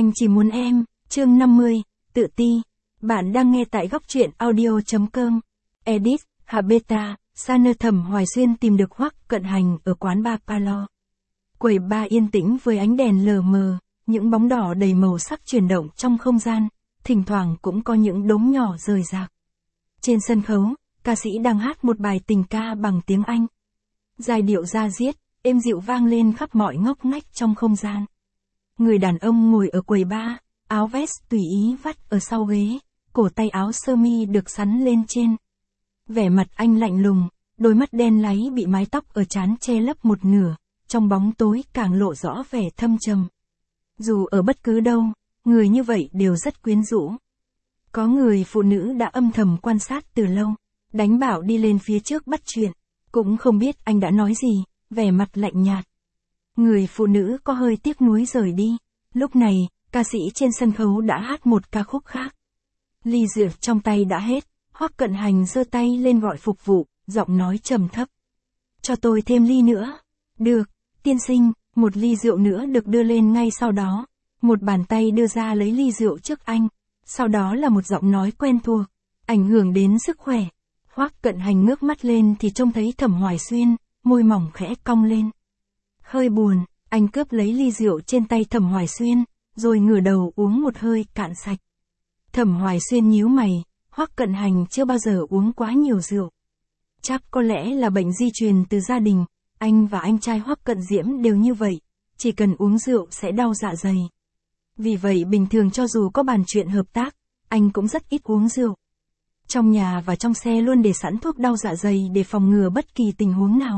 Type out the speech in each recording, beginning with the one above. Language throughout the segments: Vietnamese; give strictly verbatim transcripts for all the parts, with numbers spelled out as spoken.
Anh chỉ muốn em, chương năm mươi, tự ti. Bạn đang nghe tại góc truyện audio.com. Edit, Hạ Beta, Sa-nơ Thẩm Hoài Xuyên tìm được Hoắc Cận Hành ở quán bar Palo. Quầy bar yên tĩnh với ánh đèn lờ mờ, những bóng đỏ đầy màu sắc chuyển động trong không gian, thỉnh thoảng cũng có những đốm nhỏ rời rạc. Trên sân khấu, ca sĩ đang hát một bài tình ca bằng tiếng Anh. Giai điệu da diết, êm dịu vang lên khắp mọi ngóc ngách trong không gian. Người đàn ông ngồi ở quầy bar, áo vest tùy ý vắt ở sau ghế, cổ tay áo sơ mi được xắn lên trên. Vẻ mặt anh lạnh lùng, đôi mắt đen láy bị mái tóc ở trán che lấp một nửa, trong bóng tối càng lộ rõ vẻ thâm trầm. Dù ở bất cứ đâu, người như vậy đều rất quyến rũ. Có người phụ nữ đã âm thầm quan sát từ lâu, đánh bảo đi lên phía trước bắt chuyện, cũng không biết anh đã nói gì, vẻ mặt lạnh nhạt. Người phụ nữ có hơi tiếc nuối rời đi. Lúc này, ca sĩ trên sân khấu đã hát một ca khúc khác. Ly rượu trong tay đã hết, Hoắc Cận Hành giơ tay lên gọi phục vụ, giọng nói trầm thấp. Cho tôi thêm ly nữa. Được, tiên sinh, một ly rượu nữa được đưa lên ngay sau đó. Một bàn tay đưa ra lấy ly rượu trước anh. Sau đó là một giọng nói quen thuộc, ảnh hưởng đến sức khỏe. Hoắc Cận Hành ngước mắt lên thì trông thấy Thẩm Hoài Xuyên, môi mỏng khẽ cong lên. Hơi buồn, anh cướp lấy ly rượu trên tay Thẩm Hoài Xuyên, rồi ngửa đầu uống một hơi cạn sạch. Thẩm Hoài Xuyên nhíu mày, Hoắc Cận Hành chưa bao giờ uống quá nhiều rượu. Chắc có lẽ là bệnh di truyền từ gia đình, anh và anh trai Hoắc Cận Diễm đều như vậy, chỉ cần uống rượu sẽ đau dạ dày. Vì vậy bình thường cho dù có bàn chuyện hợp tác, anh cũng rất ít uống rượu. Trong nhà và trong xe luôn để sẵn thuốc đau dạ dày để phòng ngừa bất kỳ tình huống nào.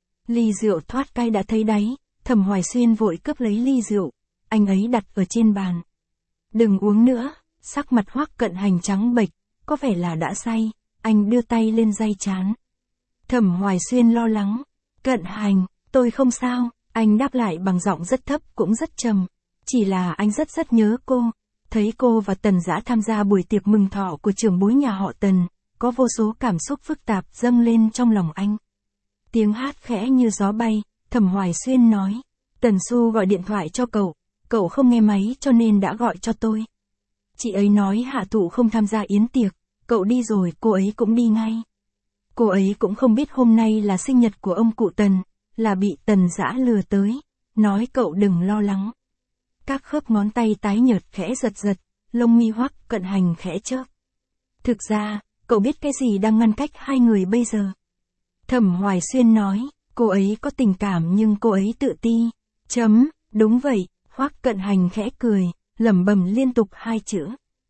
Ly rượu thoát cay đã thấy đáy, Thẩm Hoài Xuyên vội cướp lấy ly rượu, anh ấy đặt ở trên bàn. Đừng uống nữa, sắc mặt Hoắc Cận Hành trắng bệch, có vẻ là đã say, anh đưa tay lên day trán. Thẩm Hoài Xuyên lo lắng, Cận Hành, tôi không sao, anh đáp lại bằng giọng rất thấp cũng rất trầm. Chỉ là anh rất rất nhớ cô, thấy cô và Tần Dã tham gia buổi tiệc mừng thọ của trưởng bối nhà họ Tần, có vô số cảm xúc phức tạp dâng lên trong lòng anh. Tiếng hát khẽ như gió bay, Thẩm Hoài Xuyên nói, Tần Xu gọi điện thoại cho cậu, cậu không nghe máy cho nên đã gọi cho tôi. Chị ấy nói Hạ Thụ không tham gia yến tiệc, cậu đi rồi cô ấy cũng đi ngay. Cô ấy cũng không biết hôm nay là sinh nhật của ông cụ Tần, là bị Tần Dã lừa tới, nói cậu đừng lo lắng. Các khớp ngón tay tái nhợt khẽ giật giật, lông mi Hoắc Cận Hành khẽ chớp. Thực ra, cậu biết cái gì đang ngăn cách hai người bây giờ? Thẩm Hoài Xuyên nói, cô ấy có tình cảm nhưng cô ấy tự ti. Chấm, đúng vậy, Hoắc Cận Hành khẽ cười, lẩm bẩm liên tục hai chữ.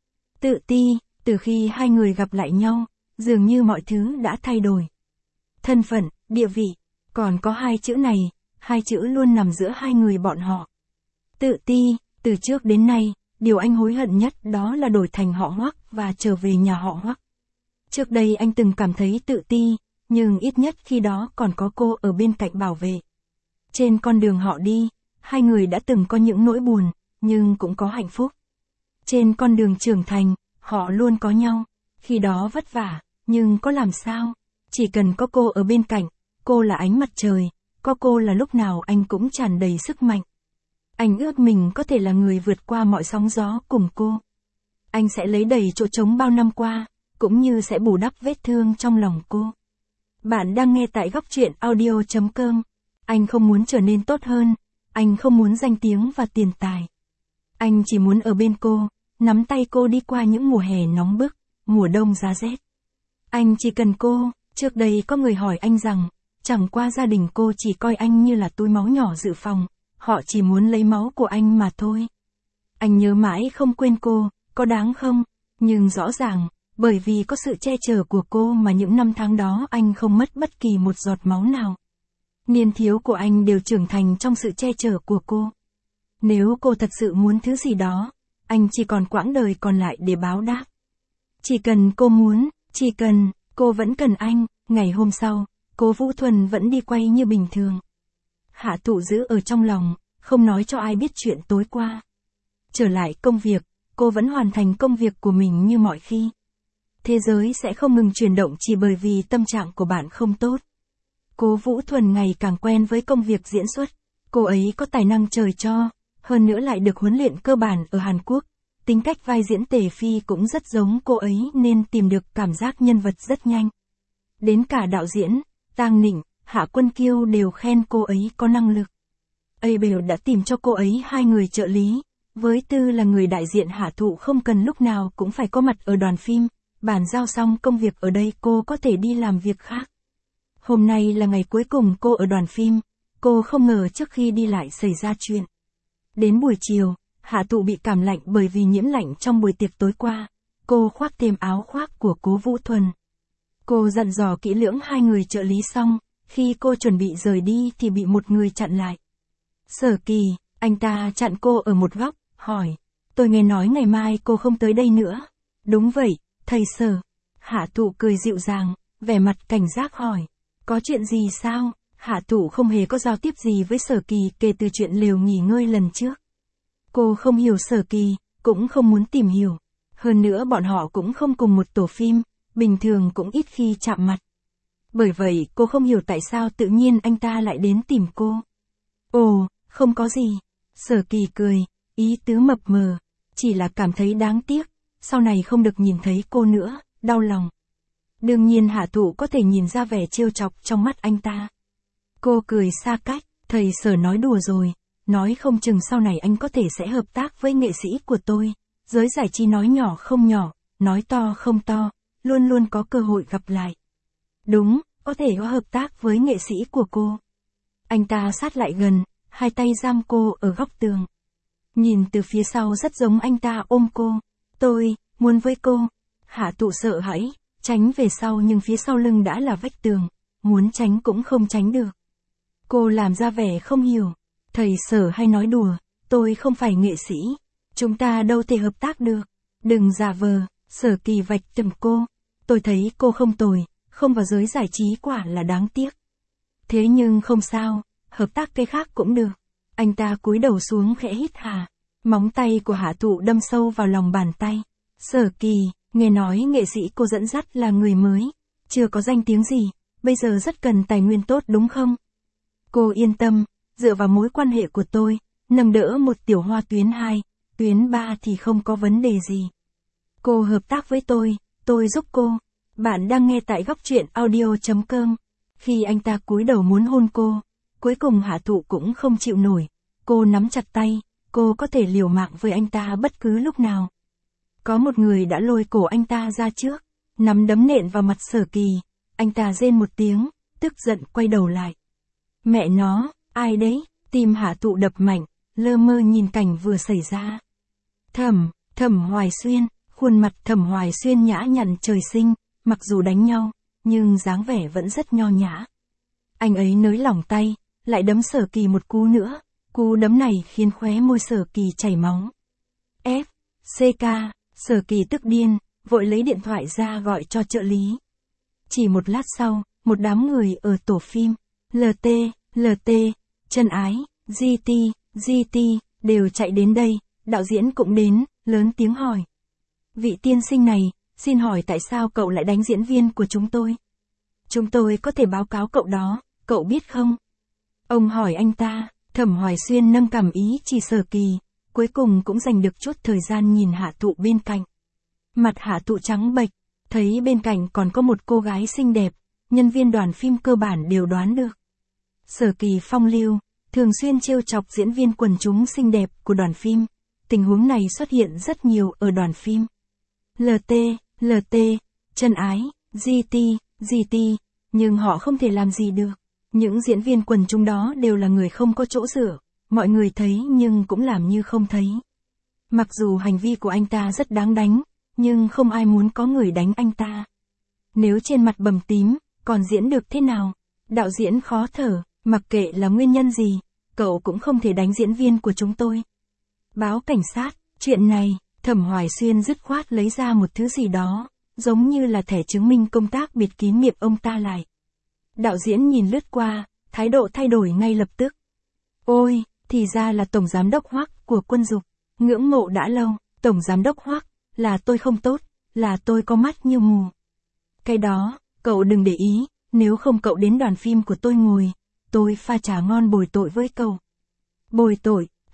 Tự ti, từ khi hai người gặp lại nhau, dường như mọi thứ đã thay đổi. Thân phận, địa vị, còn có hai chữ này, hai chữ luôn nằm giữa hai người bọn họ. Tự ti, từ trước đến nay, điều anh hối hận nhất đó là đổi thành họ Hoắc và trở về nhà họ Hoắc. Trước đây anh từng cảm thấy tự ti, nhưng ít nhất khi đó còn có cô ở bên cạnh bảo vệ. Trên con đường họ đi, hai người đã từng có những nỗi buồn, nhưng cũng có hạnh phúc. Trên con đường trưởng thành, họ luôn có nhau, khi đó vất vả, nhưng có làm sao, chỉ cần có cô ở bên cạnh, cô là ánh mặt trời, có cô là lúc nào anh cũng tràn đầy sức mạnh. Anh ước mình có thể là người vượt qua mọi sóng gió cùng cô. Anh sẽ lấy đầy chỗ trống bao năm qua, cũng như sẽ bù đắp vết thương trong lòng cô. Bạn đang nghe tại góc truyện audio.com. Anh không muốn trở nên tốt hơn, anh không muốn danh tiếng và tiền tài. Anh chỉ muốn ở bên cô, nắm tay cô đi qua những mùa hè nóng bức, mùa đông giá rét. Anh chỉ cần cô, trước đây có người hỏi anh rằng, chẳng qua gia đình cô chỉ coi anh như là túi máu nhỏ dự phòng, họ chỉ muốn lấy máu của anh mà thôi. Anh nhớ mãi không quên cô, có đáng không? Nhưng rõ ràng, bởi vì có sự che chở của cô mà những năm tháng đó anh không mất bất kỳ một giọt máu nào. Niên thiếu của anh đều trưởng thành trong sự che chở của cô. Nếu cô thật sự muốn thứ gì đó, anh chỉ còn quãng đời còn lại để báo đáp. Chỉ cần cô muốn, chỉ cần, cô vẫn cần anh. Ngày hôm sau, Cố Vũ Thuần vẫn đi quay như bình thường. Hạ Thụ giữ ở trong lòng, không nói cho ai biết chuyện tối qua. Trở lại công việc, cô vẫn hoàn thành công việc của mình như mọi khi. Thế giới sẽ không ngừng chuyển động chỉ bởi vì tâm trạng của bạn không tốt. Cố Vũ Thuần ngày càng quen với công việc diễn xuất. Cô ấy có tài năng trời cho, hơn nữa lại được huấn luyện cơ bản ở Hàn Quốc. Tính cách vai diễn Tề Phi cũng rất giống cô ấy nên tìm được cảm giác nhân vật rất nhanh. Đến cả đạo diễn, Tang Nịnh, Hạ Quân Kiêu đều khen cô ấy có năng lực. Abel đã tìm cho cô ấy hai người trợ lý. Với tư là người đại diện Hạ Thụ không cần lúc nào cũng phải có mặt ở đoàn phim, bàn giao xong công việc ở đây cô có thể đi làm việc khác. Hôm nay là ngày cuối cùng cô ở đoàn phim, cô không ngờ trước khi đi lại xảy ra chuyện. Đến buổi chiều, Hạ Thụ bị cảm lạnh bởi vì nhiễm lạnh trong buổi tiệc tối qua, cô khoác thêm áo khoác của Cố Vũ Thuần. Cô dặn dò kỹ lưỡng hai người trợ lý xong, khi cô chuẩn bị rời đi thì bị một người chặn lại. Sở Kỳ, anh ta chặn cô ở một góc, hỏi, tôi nghe nói ngày mai cô không tới đây nữa. Đúng vậy, thầy Sở. Hạ Thụ cười dịu dàng, vẻ mặt cảnh giác hỏi, có chuyện gì sao? Hạ Thụ không hề có giao tiếp gì với Sở Kỳ kể từ chuyện lều nghỉ ngơi lần trước. Cô không hiểu Sở Kỳ, cũng không muốn tìm hiểu. Hơn nữa bọn họ cũng không cùng một tổ phim, bình thường cũng ít khi chạm mặt. Bởi vậy cô không hiểu tại sao tự nhiên anh ta lại đến tìm cô. Ồ, không có gì. Sở Kỳ cười, ý tứ mập mờ, chỉ là cảm thấy đáng tiếc, sau này không được nhìn thấy cô nữa, đau lòng. Đương nhiên Hạ Thụ có thể nhìn ra vẻ trêu chọc trong mắt anh ta. Cô cười xa cách, thầy Sở nói đùa rồi, nói không chừng sau này anh có thể sẽ hợp tác với nghệ sĩ của tôi. Giới giải trí nói nhỏ không nhỏ, nói to không to, luôn luôn có cơ hội gặp lại. Đúng, có thể có hợp tác với nghệ sĩ của cô. Anh ta sát lại gần, hai tay giam cô ở góc tường. Nhìn từ phía sau rất giống anh ta ôm cô. Tôi, muốn với cô. Hạ Thụ sợ hãi, tránh về sau nhưng phía sau lưng đã là vách tường, muốn tránh cũng không tránh được. Cô làm ra vẻ không hiểu. Thầy Sở hay nói đùa, tôi không phải nghệ sĩ. Chúng ta đâu thể hợp tác được. Đừng giả vờ, Sở Kỳ vạch trần cô. Tôi thấy cô không tồi, không vào giới giải trí quả là đáng tiếc. Thế nhưng không sao, hợp tác cái khác cũng được. Anh ta cúi đầu xuống khẽ hít hà. Móng tay của Hạ Thụ đâm sâu vào lòng bàn tay. Sở Kỳ, nghe nói nghệ sĩ cô dẫn dắt là người mới. Chưa có danh tiếng gì, bây giờ rất cần tài nguyên tốt đúng không? Cô yên tâm, dựa vào mối quan hệ của tôi, nâng đỡ một tiểu hoa tuyến hai, tuyến ba thì không có vấn đề gì. Cô hợp tác với tôi, tôi giúp cô. Bạn đang nghe tại góc truyện audio chấm com. Khi anh ta cúi đầu muốn hôn cô, cuối cùng Hạ Thụ cũng không chịu nổi. Cô nắm chặt tay, cô có thể liều mạng với anh ta bất cứ lúc nào. Có một người đã lôi cổ anh ta ra trước, nắm đấm nện vào mặt Sở Kỳ. Anh ta rên một tiếng, tức giận quay đầu lại. Mẹ nó, ai đấy? Tim Hạ Thụ đập mạnh, lơ mơ nhìn cảnh vừa xảy ra. Thẩm, Thẩm Hoài Xuyên, khuôn mặt Thẩm Hoài Xuyên nhã nhặn trời sinh, mặc dù đánh nhau, nhưng dáng vẻ vẫn rất nho nhã. Anh ấy nới lỏng tay, lại đấm Sở Kỳ một cú nữa, cú đấm này khiến khóe môi Sở Kỳ chảy máu. F, C K, Sở Kỳ tức điên, vội lấy điện thoại ra gọi cho trợ lý. Chỉ một lát sau, một đám người ở tổ phim, lờ tê, lờ tê, Chân Ái, giê tê, giê tê, đều chạy đến đây, đạo diễn cũng đến, lớn tiếng hỏi. Vị tiên sinh này, xin hỏi tại sao cậu lại đánh diễn viên của chúng tôi? Chúng tôi có thể báo cáo cậu đó, cậu biết không? Ông hỏi anh ta, Thẩm Hoài Xuyên nâng cằm ý chỉ Sở Kỳ, cuối cùng cũng dành được chút thời gian nhìn Hạ Thụ bên cạnh. Mặt Hạ Thụ trắng bệch, thấy bên cạnh còn có một cô gái xinh đẹp, nhân viên đoàn phim cơ bản đều đoán được. Sở Kỳ phong lưu, thường xuyên trêu chọc diễn viên quần chúng xinh đẹp của đoàn phim, tình huống này xuất hiện rất nhiều ở đoàn phim. lờ tê, lờ tê, Chân Ái, giê tê, giê tê, nhưng họ không thể làm gì được. Những diễn viên quần chúng đó đều là người không có chỗ dựa, mọi người thấy nhưng cũng làm như không thấy. Mặc dù hành vi của anh ta rất đáng đánh, nhưng không ai muốn có người đánh anh ta. Nếu trên mặt bầm tím, còn diễn được thế nào? Đạo diễn khó thở, mặc kệ là nguyên nhân gì, cậu cũng không thể đánh diễn viên của chúng tôi. Báo cảnh sát, chuyện này, Thẩm Hoài Xuyên dứt khoát lấy ra một thứ gì đó, giống như là thẻ chứng minh công tác bịt kín miệng ông ta lại. Đạo diễn nhìn lướt qua, thái độ thay đổi ngay lập tức. Ôi, thì ra là Tổng Giám đốc Hoắc của Quân Dục, ngưỡng mộ đã lâu, Tổng Giám đốc Hoắc, là tôi không tốt, là tôi có mắt như mù. Cái đó, cậu đừng để ý, nếu không cậu đến đoàn phim của tôi ngồi, tôi pha trà ngon bồi tội với cậu. Bồi tội,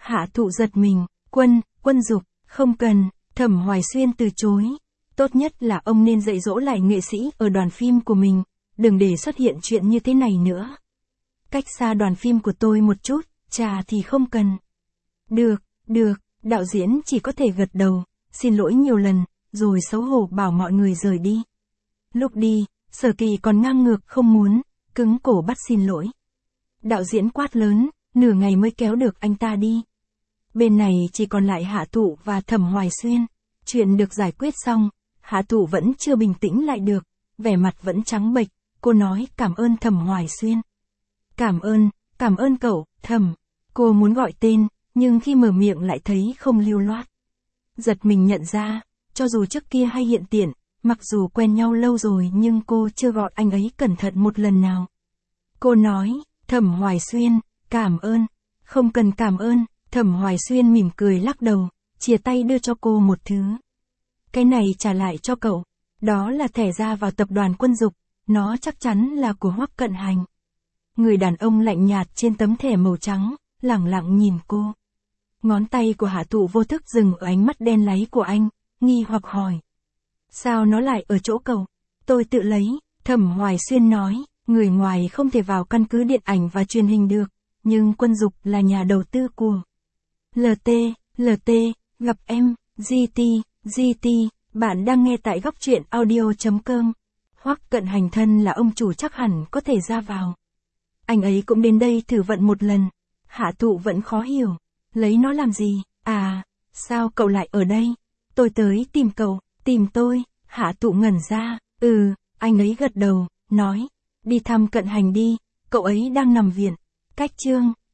Hạ Thụ giật mình, Quân, Quân Dục, không cần, Thẩm Hoài Xuyên từ chối. Tốt nhất là ông nên dạy dỗ lại nghệ sĩ ở đoàn phim của mình, đừng để xuất hiện chuyện như thế này nữa. Cách xa đoàn phim của tôi một chút, chà thì không cần. Được, được, đạo diễn chỉ có thể gật đầu, xin lỗi nhiều lần, rồi xấu hổ bảo mọi người rời đi. Lúc đi, Sở Kỳ còn ngang ngược không muốn, cứng cổ bắt xin lỗi. Đạo diễn quát lớn, nửa ngày mới kéo được anh ta đi. Bên này chỉ còn lại Hạ Thụ và Thẩm Hoài Xuyên. Chuyện được giải quyết xong, Hạ Thụ vẫn chưa bình tĩnh lại được, vẻ mặt vẫn trắng bệch, cô nói cảm ơn Thẩm Hoài Xuyên. Cảm ơn, cảm ơn cậu, Thẩm. Cô muốn gọi tên, nhưng khi mở miệng lại thấy không lưu loát. Giật mình nhận ra, cho dù trước kia hay hiện tiện, mặc dù quen nhau lâu rồi nhưng cô chưa gọi anh ấy cẩn thận một lần nào. Cô nói, Thẩm Hoài Xuyên, cảm ơn. Không cần cảm ơn, Thẩm Hoài Xuyên mỉm cười lắc đầu, chìa tay đưa cho cô một thứ. Cái này trả lại cho cậu, đó là thẻ ra vào tập đoàn Quân Dục, nó chắc chắn là của Hoắc Cận Hành. Người đàn ông lạnh nhạt trên tấm thẻ màu trắng, lẳng lặng nhìn cô. Ngón tay của Hạ Thụ vô thức dừng ở ánh mắt đen láy của anh, nghi hoặc hỏi. Sao nó lại ở chỗ cậu? Tôi tự lấy, Thẩm Hoài Xuyên nói, người ngoài không thể vào căn cứ điện ảnh và truyền hình được, nhưng Quân Dục là nhà đầu tư của lờ tê, lờ tê, gặp em, giê tê, giê tê, bạn đang nghe tại góc truyện audio chấm com. Hoắc Cận Hành thân là ông chủ chắc hẳn có thể ra vào. Anh ấy cũng đến đây thử vận một lần. Hạ Thụ vẫn khó hiểu. Lấy nó làm gì? À, sao cậu lại ở đây? Tôi tới tìm cậu, tìm tôi. Hạ Thụ ngẩn ra. Ừ, anh ấy gật đầu, nói. Đi thăm Cận Hành đi, cậu ấy đang nằm viện. Cách chương.